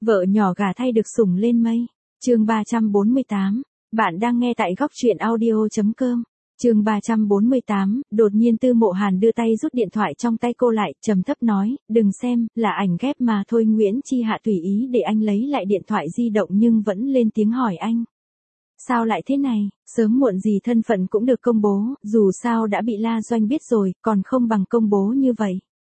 Vợ nhỏ gả thay được sủng lên mây. Chương 348. Bạn đang nghe tại góc truyện audio.com. Chương 348, đột nhiên Tư Mộ Hàn đưa tay rút điện thoại trong tay cô lại, trầm thấp nói, đừng xem, là ảnh ghép mà thôi. Nguyễn Chi Hạ tùy ý để anh lấy lại điện thoại di động nhưng vẫn lên tiếng hỏi anh. Sao lại thế này, sớm muộn gì thân phận cũng được công bố, dù sao đã bị La Doanh biết rồi, còn không bằng công bố như vậy.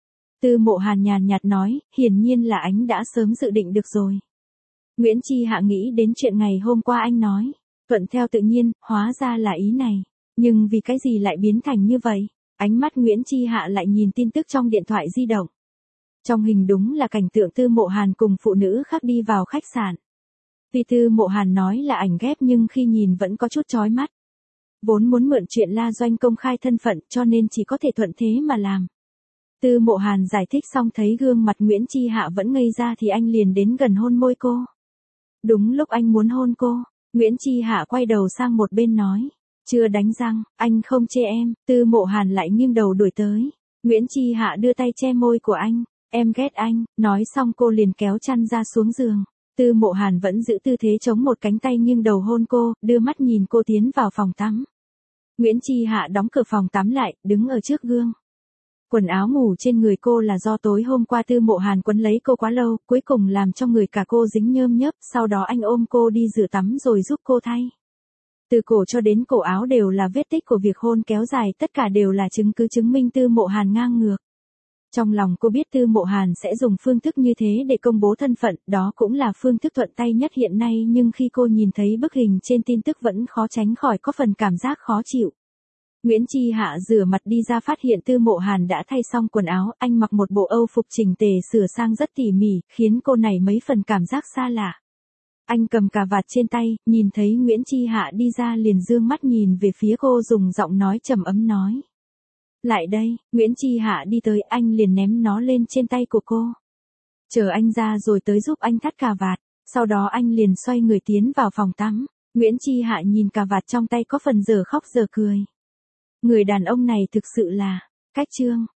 Tư Mộ Hàn nhàn nhạt nói, hiển nhiên là anh đã sớm dự định được rồi. Nguyễn Chi Hạ nghĩ đến chuyện ngày hôm qua anh nói, thuận theo tự nhiên, hóa ra là ý này. Nhưng vì cái gì lại biến thành như vậy? Ánh mắt Nguyễn Chi Hạ lại nhìn tin tức trong điện thoại di động. Trong hình đúng là cảnh tượng Tư Mộ Hàn cùng phụ nữ khác đi vào khách sạn. Tuy Tư Mộ Hàn nói là ảnh ghép nhưng khi nhìn vẫn có chút chói mắt. Vốn muốn mượn chuyện La Doanh công khai thân phận cho nên chỉ có thể thuận thế mà làm. Tư Mộ Hàn giải thích xong thấy gương mặt Nguyễn Chi Hạ vẫn ngây ra thì anh liền đến gần hôn môi cô. Đúng lúc anh muốn hôn cô, Nguyễn Chi Hạ quay đầu sang một bên nói. Chưa đánh răng, anh không chê em. Tư Mộ Hàn lại nghiêng đầu đuổi tới. Nguyễn Chi Hạ đưa tay che môi của anh. Em ghét anh. Nói xong cô liền kéo chăn ra xuống giường. Tư Mộ Hàn vẫn giữ tư thế chống một cánh tay nghiêng đầu hôn cô, đưa mắt nhìn cô tiến vào phòng tắm. Nguyễn Chi Hạ đóng cửa phòng tắm lại, đứng ở trước gương. Quần áo ngủ trên người cô là do tối hôm qua Tư Mộ Hàn quấn lấy cô quá lâu, cuối cùng làm cho người cả cô dính nhơm nhớp, sau đó anh ôm cô đi rửa tắm rồi giúp cô thay. Từ cổ cho đến cổ áo đều là vết tích của việc hôn kéo dài, tất cả đều là chứng cứ chứng minh Tư Mộ Hàn ngang ngược. Trong lòng cô biết Tư Mộ Hàn sẽ dùng phương thức như thế để công bố thân phận, đó cũng là phương thức thuận tay nhất hiện nay, nhưng khi cô nhìn thấy bức hình trên tin tức vẫn khó tránh khỏi có phần cảm giác khó chịu. Nguyễn Chi Hạ rửa mặt đi ra phát hiện Tư Mộ Hàn đã thay xong quần áo, anh mặc một bộ âu phục chỉnh tề sửa sang rất tỉ mỉ, khiến cô này mấy phần cảm giác xa lạ. Anh cầm cà vạt trên tay, nhìn thấy Nguyễn Chi Hạ đi ra liền dương mắt nhìn về phía cô dùng giọng nói trầm ấm nói. Lại đây, Nguyễn Chi Hạ đi tới anh liền ném nó lên trên tay của cô. Chờ anh ra rồi tới giúp anh thắt cà vạt, sau đó anh liền xoay người tiến vào phòng tắm. Nguyễn Chi Hạ nhìn cà vạt trong tay có phần giờ khóc giờ cười. Người đàn ông này thực sự là, cách chương.